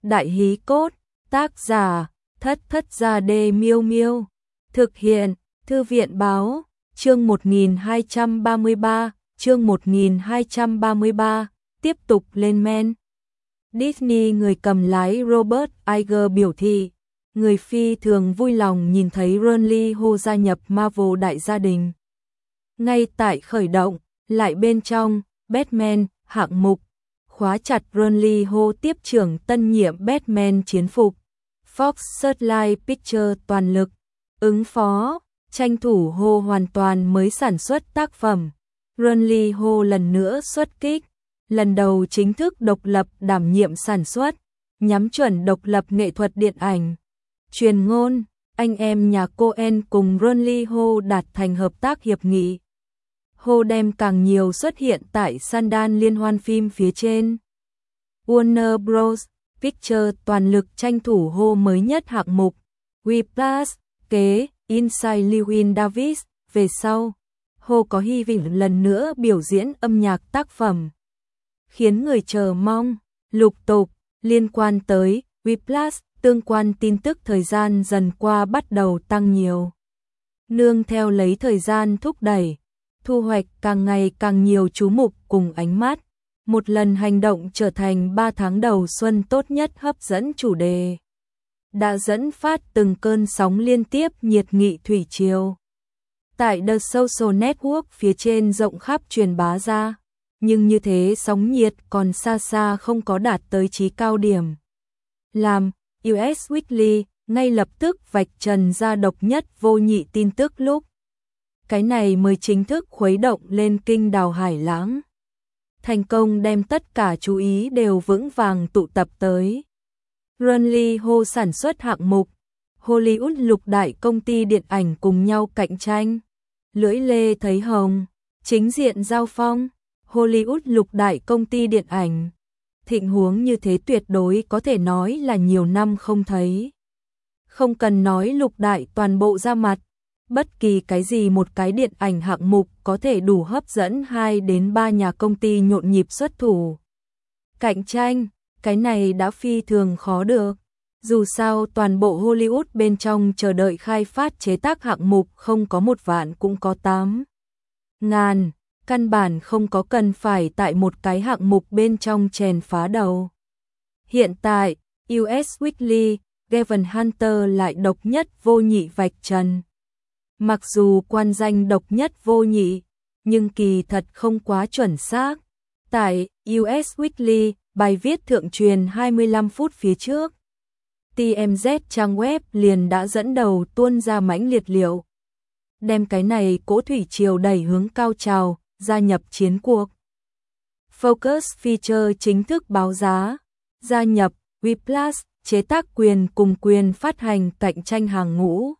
Đại hí cốt, tác giả, Thất Thất Gia Đê Miêu Miêu. Thực hiện, Thư viện báo, chương 1233, tiếp tục lên men. Disney người cầm lái Robert Iger biểu thị, người phi thường vui lòng nhìn thấy Ron Lee Ho gia nhập Marvel đại gia đình. Ngay tại khởi động, lại bên trong, Batman, hạng mục, khóa chặt Ron Lee Ho tiếp trưởng tân nhiệm Batman chiến phục. Fox Searchlight Pictures toàn lực, ứng phó, tranh thủ Ho hoàn toàn mới sản xuất tác phẩm. Ron Lee Ho lần nữa xuất kích, lần đầu chính thức độc lập đảm nhiệm sản xuất, nhắm chuẩn độc lập nghệ thuật điện ảnh. Truyền ngôn, anh em nhà Coen cùng Ron Lee Ho đạt thành hợp tác hiệp nghị. Ho đem càng nhiều xuất hiện tại Sundance liên hoan phim phía trên. Warner Bros. Pictures toàn lực tranh thủ Ho mới nhất hạng mục. Whiplash, kế, Inside Llewyn Davis, về sau. Ho có hy vọng lần nữa biểu diễn âm nhạc tác phẩm, khiến người chờ mong. Lục tục, liên quan tới Whiplash, tương quan tin tức thời gian dần qua bắt đầu tăng nhiều. Nương theo lấy thời gian thúc đẩy, thu hoạch càng ngày càng nhiều chú mục cùng ánh mắt. Một lần hành động trở thành 3 tháng đầu xuân tốt nhất hấp dẫn chủ đề. Đã dẫn phát từng cơn sóng liên tiếp nhiệt nghị thủy triều. Tại The Social Network phía trên rộng khắp truyền bá ra, nhưng như thế sóng nhiệt còn xa xa không có đạt tới chí cao điểm. Làm US Weekly ngay lập tức vạch trần ra độc nhất vô nhị tin tức lúc. Cái này mới chính thức khuấy động lên kinh đào hải lãng. Thành công đem tất cả chú ý đều vững vàng tụ tập tới. Ron Lee Ho sản xuất hạng mục, Hollywood lục đại công ty điện ảnh cùng nhau cạnh tranh. Lưỡi lê thấy hồng, chính diện giao phong, Hollywood lục đại công ty điện ảnh. Thịnh huống như thế tuyệt đối có thể nói là nhiều năm không thấy. Không cần nói lục đại toàn bộ ra mặt, bất kỳ cái gì một cái điện ảnh hạng mục có thể đủ hấp dẫn 2 đến 3 nhà công ty nhộn nhịp xuất thủ. Cạnh tranh, cái này đã phi thường khó được. Dù sao toàn bộ Hollywood bên trong chờ đợi khai phát chế tác hạng mục không có 1 vạn cũng có 8.000, căn bản không có cần phải tại một cái hạng mục bên trong chèn phá đầu. Hiện tại, US Weekly, Gavin Hunter lại độc nhất vô nhị vạch trần. Mặc dù quan danh độc nhất vô nhị, nhưng kỳ thật không quá chuẩn xác. Tại US Weekly, bài viết thượng truyền 25 phút phía trước, TMZ trang web liền đã dẫn đầu tuôn ra mãnh liệt liệu. Đem cái này cỗ thủy triều đẩy hướng cao trào, gia nhập chiến cuộc. Focus Feature chính thức báo giá, gia nhập Whiplash, chế tác quyền cùng quyền phát hành cạnh tranh hàng ngũ.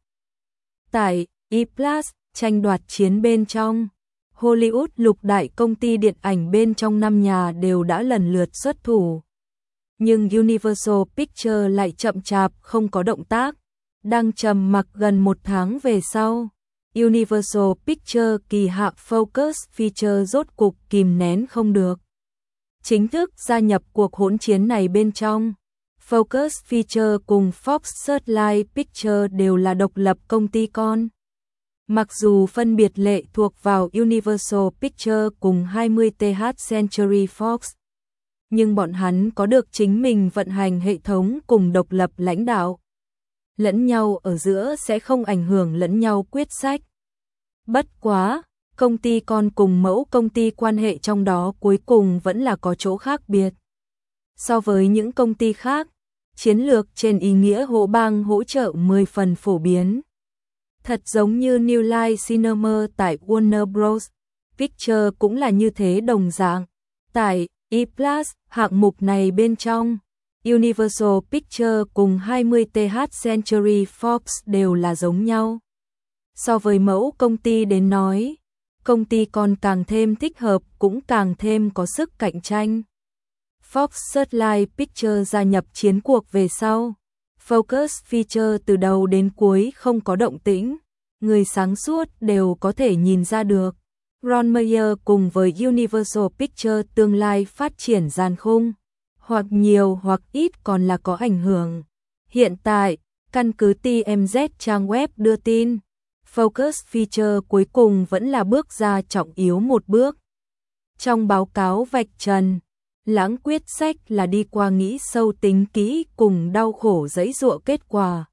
Tại E-Plus, tranh đoạt chiến bên trong, Hollywood lục đại công ty điện ảnh bên trong 5 nhà đều đã lần lượt xuất thủ. Nhưng Universal Pictures lại chậm chạp không có động tác, đang trầm mặc gần 1 tháng về sau. Universal Pictures kỳ hạ Focus Feature rốt cục kìm nén không được, chính thức gia nhập cuộc hỗn chiến này bên trong. Focus Feature cùng Fox Searchlight Pictures đều là độc lập công ty con. Mặc dù phân biệt lệ thuộc vào Universal Pictures cùng 20th Century Fox, nhưng bọn hắn có được chính mình vận hành hệ thống cùng độc lập lãnh đạo. Lẫn nhau ở giữa sẽ không ảnh hưởng lẫn nhau quyết sách. Bất quá, công ty con cùng mẫu công ty quan hệ trong đó cuối cùng vẫn là có chỗ khác biệt. So với những công ty khác, chiến lược trên ý nghĩa hỗ bang hỗ trợ 10 phần phổ biến. Thật giống như New Line Cinema tại Warner Bros. Pictures cũng là như thế đồng dạng. Tại E-Plus, hạng mục này bên trong, Universal Pictures cùng 20th Century Fox đều là giống nhau. So với mẫu công ty đến nói, công ty con càng thêm thích hợp cũng càng thêm có sức cạnh tranh. Fox Searchlight Pictures gia nhập chiến cuộc về sau. Focus Feature từ đầu đến cuối không có động tĩnh, người sáng suốt đều có thể nhìn ra được. Ron Meyer cùng với Universal Pictures tương lai phát triển gian khung. hoặc nhiều hoặc ít còn là có ảnh hưởng. Hiện tại, căn cứ TMZ trang web đưa tin, Focus Feature cuối cùng vẫn là bước ra trọng yếu một bước. Trong báo cáo vạch trần, lãng quyết sách là đi qua nghĩ sâu tính kỹ cùng đau khổ giãy giụa kết quả.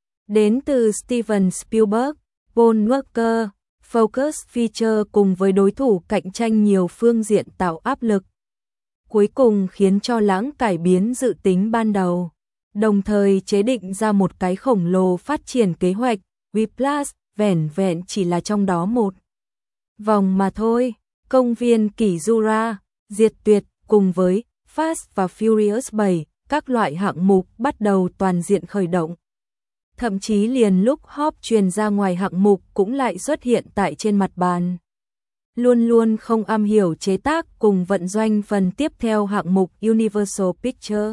Đến từ Steven Spielberg, Paul Walker, Focus Feature cùng với đối thủ cạnh tranh nhiều phương diện tạo áp lực. Cuối cùng khiến cho lãng cải biến dự tính ban đầu, đồng thời chế định ra một cái khổng lồ phát triển kế hoạch, Whiplash, vẻn vẹn chỉ là trong đó một vòng mà thôi. Công viên Kỷ Jura, Diệt Tuyệt cùng với Fast và Furious 7, các loại hạng mục bắt đầu toàn diện khởi động. Thậm chí liền lúc hop truyền ra ngoài hạng mục cũng lại xuất hiện tại trên mặt bàn. Luôn luôn không am hiểu chế tác cùng vận doanh phần tiếp theo hạng mục Universal Pictures.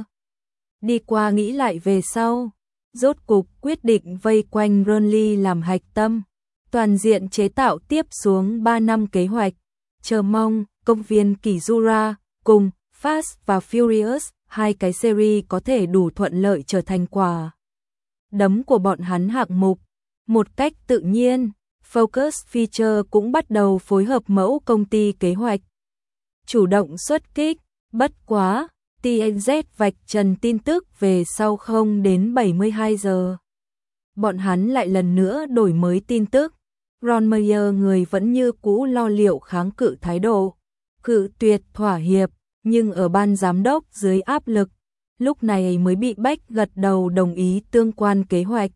Đi qua nghĩ lại về sau, rốt cục quyết định vây quanh Rurnley làm hạch tâm, toàn diện chế tạo tiếp xuống 3 năm kế hoạch. Chờ mong Công viên Kỷ Jura cùng Fast và Furious, hai cái series có thể đủ thuận lợi trở thành quả đấm của bọn hắn hạng mục. Một cách tự nhiên, Focus Feature cũng bắt đầu phối hợp mẫu công ty kế hoạch, chủ động xuất kích. Bất quá, TMZ vạch trần tin tức về sau không đến 72 giờ. Bọn hắn lại lần nữa đổi mới tin tức. Ron Meyer người vẫn như cũ lo liệu kháng cự thái độ, cự tuyệt thỏa hiệp, nhưng ở ban giám đốc dưới áp lực, lúc này mới bị bách gật đầu đồng ý tương quan kế hoạch.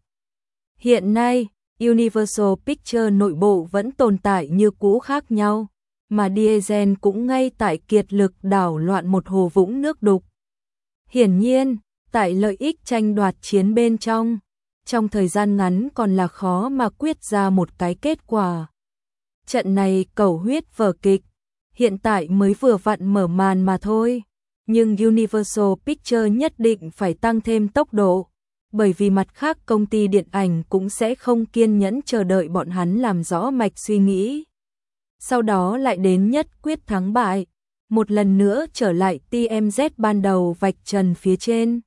Hiện nay, Universal Pictures nội bộ vẫn tồn tại như cũ khác nhau, mà Diesel cũng ngay tại kiệt lực đảo loạn một hồ vũng nước đục. Hiển nhiên, tại lợi ích tranh đoạt chiến bên trong thời gian ngắn còn là khó mà quyết ra một cái kết quả. Trận này cầu huyết vở kịch, hiện tại mới vừa vặn mở màn mà thôi, nhưng Universal Pictures nhất định phải tăng thêm tốc độ, bởi vì mặt khác công ty điện ảnh cũng sẽ không kiên nhẫn chờ đợi bọn hắn làm rõ mạch suy nghĩ. Sau đó lại đến nhất quyết thắng bại, một lần nữa trở lại TMZ ban đầu vạch trần phía trên.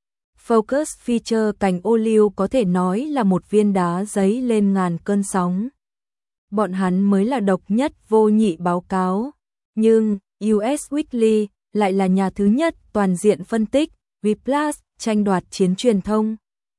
Focus Feature cành ô liu có thể nói là một viên đá giấy lên ngàn cơn sóng. Bọn hắn mới là độc nhất vô nhị báo cáo, nhưng US Weekly lại là nhà thứ nhất toàn diện phân tích, Whiplash, tranh đoạt chiến truyền thông.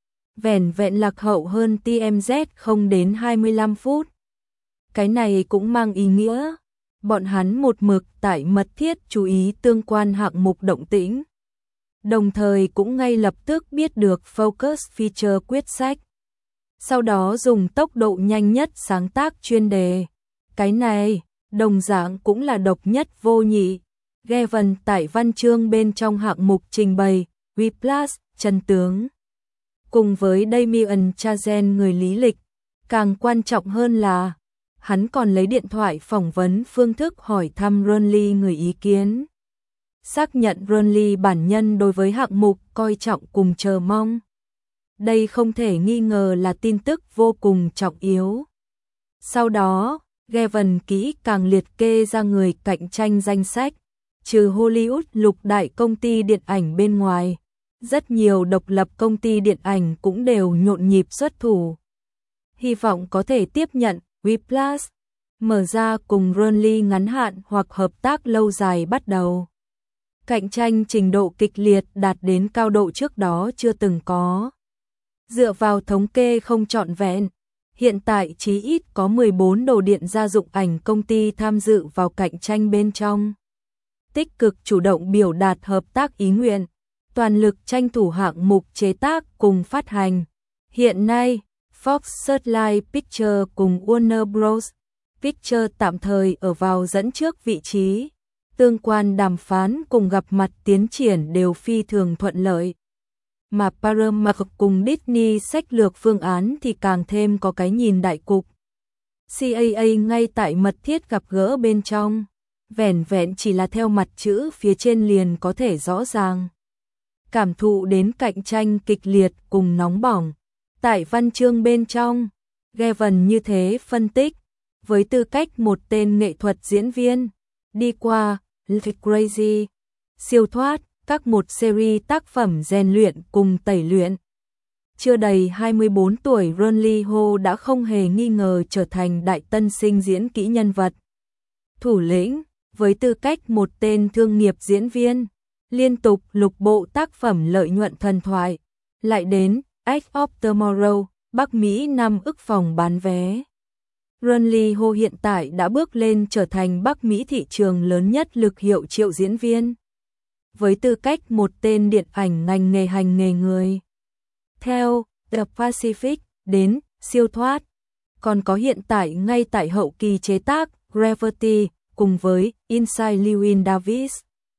Vẻn vẹn lạc hậu hơn TMZ không đến 25 phút. Cái này cũng mang ý nghĩa, bọn hắn một mực tại mật thiết chú ý tương quan hạng mục động tĩnh. Đồng thời cũng ngay lập tức biết được Focus Feature quyết sách. Sau đó dùng tốc độ nhanh nhất sáng tác chuyên đề. Cái này, đồng dạng cũng là độc nhất vô nhị. Gavin tại văn chương bên trong hạng mục trình bày, Whiplash, chân tướng. Cùng với Damien Chazelle người lý lịch, càng quan trọng hơn là, hắn còn lấy điện thoại phỏng vấn phương thức hỏi thăm Rurnley người ý kiến. Xác nhận Rurnley bản nhân đối với hạng mục coi trọng cùng chờ mong. Đây không thể nghi ngờ là tin tức vô cùng trọng yếu. Sau đó, Gavin kỹ càng liệt kê ra người cạnh tranh danh sách, trừ Hollywood lục đại công ty điện ảnh bên ngoài, rất nhiều độc lập công ty điện ảnh cũng đều nhộn nhịp xuất thủ. Hy vọng có thể tiếp nhận Whiplash, mở ra cùng Rurnley ngắn hạn hoặc hợp tác lâu dài bắt đầu. Cạnh tranh trình độ kịch liệt đạt đến cao độ trước đó chưa từng có. Dựa vào thống kê không trọn vẹn, hiện tại chí ít có 14 đồ điện gia dụng ảnh công ty tham dự vào cạnh tranh bên trong. Tích cực chủ động biểu đạt hợp tác ý nguyện, toàn lực tranh thủ hạng mục chế tác cùng phát hành. Hiện nay, Fox Searchlight Pictures cùng Warner Bros. Pictures tạm thời ở vào dẫn trước vị trí. Tương quan đàm phán cùng gặp mặt tiến triển đều phi thường thuận lợi. Mà Paramount cùng Disney sách lược phương án thì càng thêm có cái nhìn đại cục. CAA ngay tại mật thiết gặp gỡ bên trong, vẻn vẹn chỉ là theo mặt chữ phía trên liền có thể rõ ràng. Cảm thụ đến cạnh tranh kịch liệt cùng nóng bỏng. Tại văn chương bên trong, Gavin như thế phân tích, với tư cách một tên nghệ thuật diễn viên, đi qua Crazy, siêu thoát, các một series tác phẩm rèn luyện cùng tẩy luyện. Chưa đầy 24 tuổi Ron Lee Ho đã không hề nghi ngờ trở thành đại tân sinh diễn kỹ nhân vật thủ lĩnh, với tư cách một tên thương nghiệp diễn viên, liên tục lục bộ tác phẩm lợi nhuận thần thoại, lại đến Edge of Tomorrow, Bắc Mỹ 5 ức phòng bán vé. Ron Lee Ho hiện tại đã bước lên trở thành Bắc Mỹ thị trường lớn nhất lực hiệu triệu diễn viên. Với tư cách một tên điện ảnh ngành nghề hành nghề người. Theo The Pacific đến siêu thoát, còn có hiện tại ngay tại hậu kỳ chế tác Gravity cùng với Inside Llewyn Davis.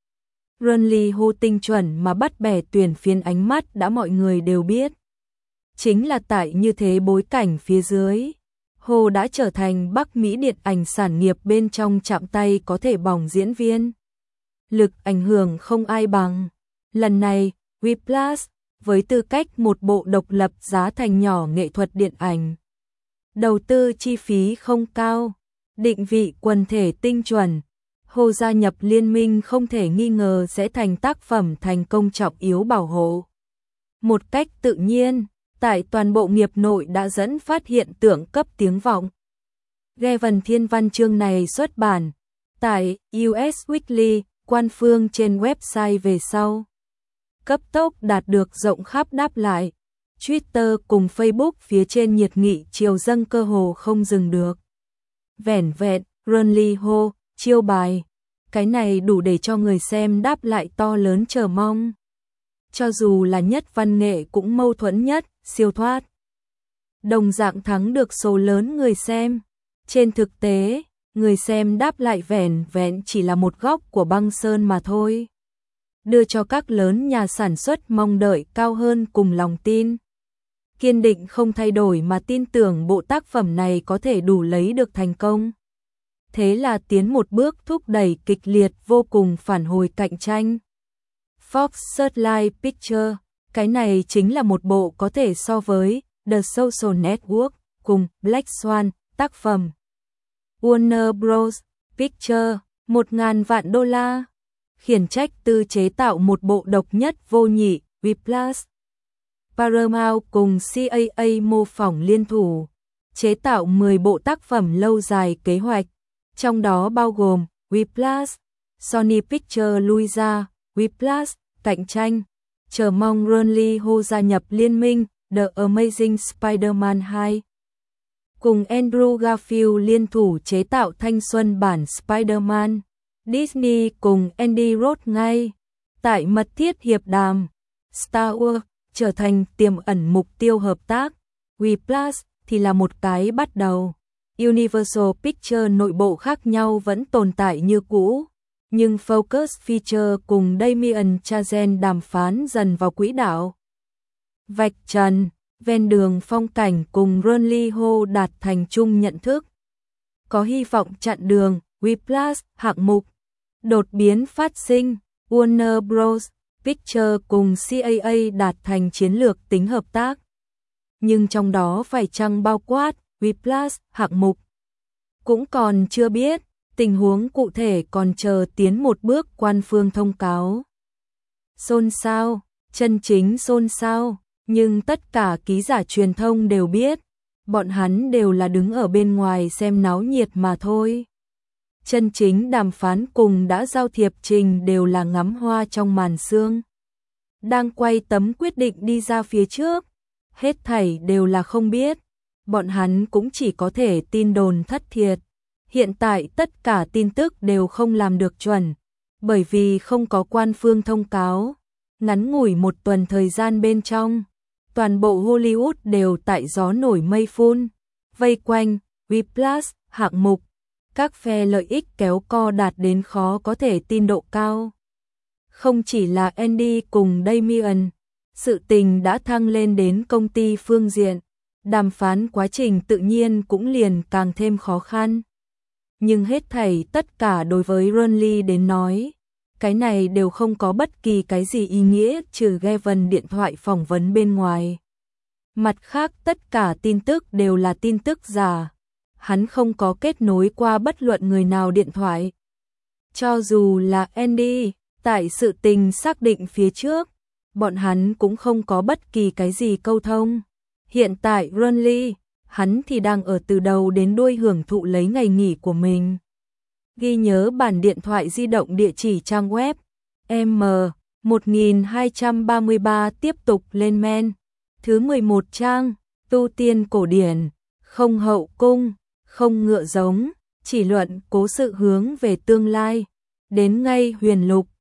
Ron Lee Ho tinh chuẩn mà bắt bẻ tuyển phiến ánh mắt đã mọi người đều biết. Chính là tại như thế bối cảnh phía dưới, Ho đã trở thành Bắc Mỹ điện ảnh sản nghiệp bên trong chạm tay có thể bỏng diễn viên. Lực ảnh hưởng không ai bằng. Lần này, Whiplash, với tư cách một bộ độc lập giá thành nhỏ nghệ thuật điện ảnh, đầu tư chi phí không cao, định vị quần thể tinh chuẩn, Ho gia nhập liên minh không thể nghi ngờ sẽ thành tác phẩm thành công trọng yếu bảo hộ. Một cách tự nhiên, tại toàn bộ nghiệp nội đã dẫn phát hiện tượng cấp tiếng vọng. Gavin Thiên văn chương này xuất bản tại US Weekly, quan phương trên website về sau. Cấp tốc đạt được rộng khắp đáp lại. Twitter cùng Facebook phía trên nhiệt nghị chiều dâng cơ hồ không dừng được. Vẻn vẹn, Ron Lee Ho, chiêu bài. Cái này đủ để cho người xem đáp lại to lớn chờ mong. Cho dù là nhất văn nghệ cũng mâu thuẫn nhất, siêu thoát. Đồng dạng thắng được số lớn người xem. Trên thực tế, người xem đáp lại vẻn vẹn chỉ là một góc của băng sơn mà thôi. Đưa cho các lớn nhà sản xuất mong đợi cao hơn cùng lòng tin. Kiên định không thay đổi mà tin tưởng bộ tác phẩm này có thể đủ lấy được thành công. Thế là tiến một bước thúc đẩy kịch liệt vô cùng phản hồi cạnh tranh. Fox Searchlight Pictures, cái này chính là một bộ có thể so với The Social Network cùng Black Swan, tác phẩm. Warner Bros. Pictures, 1.000 vạn đô la. Khiển trách tư chế tạo một bộ độc nhất vô nhị, Whiplash. Paramount cùng CAA mô phỏng liên thủ, chế tạo 10 bộ tác phẩm lâu dài kế hoạch, trong đó bao gồm Whiplash, Sony Pictures lui ra, Whiplash, cạnh tranh, chờ mong Ron Lee Ho gia nhập liên minh The Amazing Spider-Man 2. Cùng Andrew Garfield liên thủ chế tạo thanh xuân bản Spider-Man. Disney cùng Andy Roth ngay tại mật thiết hiệp đàm. Star Wars trở thành tiềm ẩn mục tiêu hợp tác. Whiplash thì là một cái bắt đầu. Universal Pictures nội bộ khác nhau vẫn tồn tại như cũ, nhưng Focus Features cùng Damien Chazelle đàm phán dần vào quỹ đạo. Vạch trần, ven đường phong cảnh cùng Ron Lee Ho đạt thành chung nhận thức. Có hy vọng chặn đường, Whiplash hạng mục. Đột biến phát sinh, Warner Bros. Pictures cùng CAA đạt thành chiến lược tính hợp tác. Nhưng trong đó phải chăng bao quát, Whiplash hạng mục. Cũng còn chưa biết, tình huống cụ thể còn chờ tiến một bước quan phương thông cáo. Xôn xao, chân chính xôn xao, nhưng tất cả ký giả truyền thông đều biết, bọn hắn đều là đứng ở bên ngoài xem náo nhiệt mà thôi. Chân chính đàm phán cùng đã giao thiệp trình đều là ngắm hoa trong màn sương. Đang quay tấm quyết định đi ra phía trước, hết thảy đều là không biết, bọn hắn cũng chỉ có thể tin đồn thất thiệt. Hiện tại tất cả tin tức đều không làm được chuẩn, bởi vì không có quan phương thông cáo. Ngắn ngủi một tuần thời gian bên trong, toàn bộ Hollywood đều tại gió nổi mây phun, vây quanh Whiplash hạng mục. Các phe lợi ích kéo co đạt đến khó có thể tin độ cao. Không chỉ là Andy cùng Damien, sự tình đã thăng lên đến công ty phương diện, đàm phán quá trình tự nhiên cũng liền càng thêm khó khăn. Nhưng hết thảy tất cả đối với Ron Lee đến nói, cái này đều không có bất kỳ cái gì ý nghĩa trừ Gavin điện thoại phỏng vấn bên ngoài. Mặt khác tất cả tin tức đều là tin tức giả. Hắn không có kết nối qua bất luận người nào điện thoại. Cho dù là Andy, tại sự tình xác định phía trước, bọn hắn cũng không có bất kỳ cái gì câu thông. Hiện tại Renly, hắn thì đang ở từ đầu đến đuôi hưởng thụ lấy ngày nghỉ của mình. Ghi nhớ bản điện thoại di động địa chỉ trang web M1233 tiếp tục lên men. Thứ 11 trang, tu tiên cổ điển, không hậu cung, không ngựa giống, chỉ luận cố sự hướng về tương lai. Đến ngay huyền lục,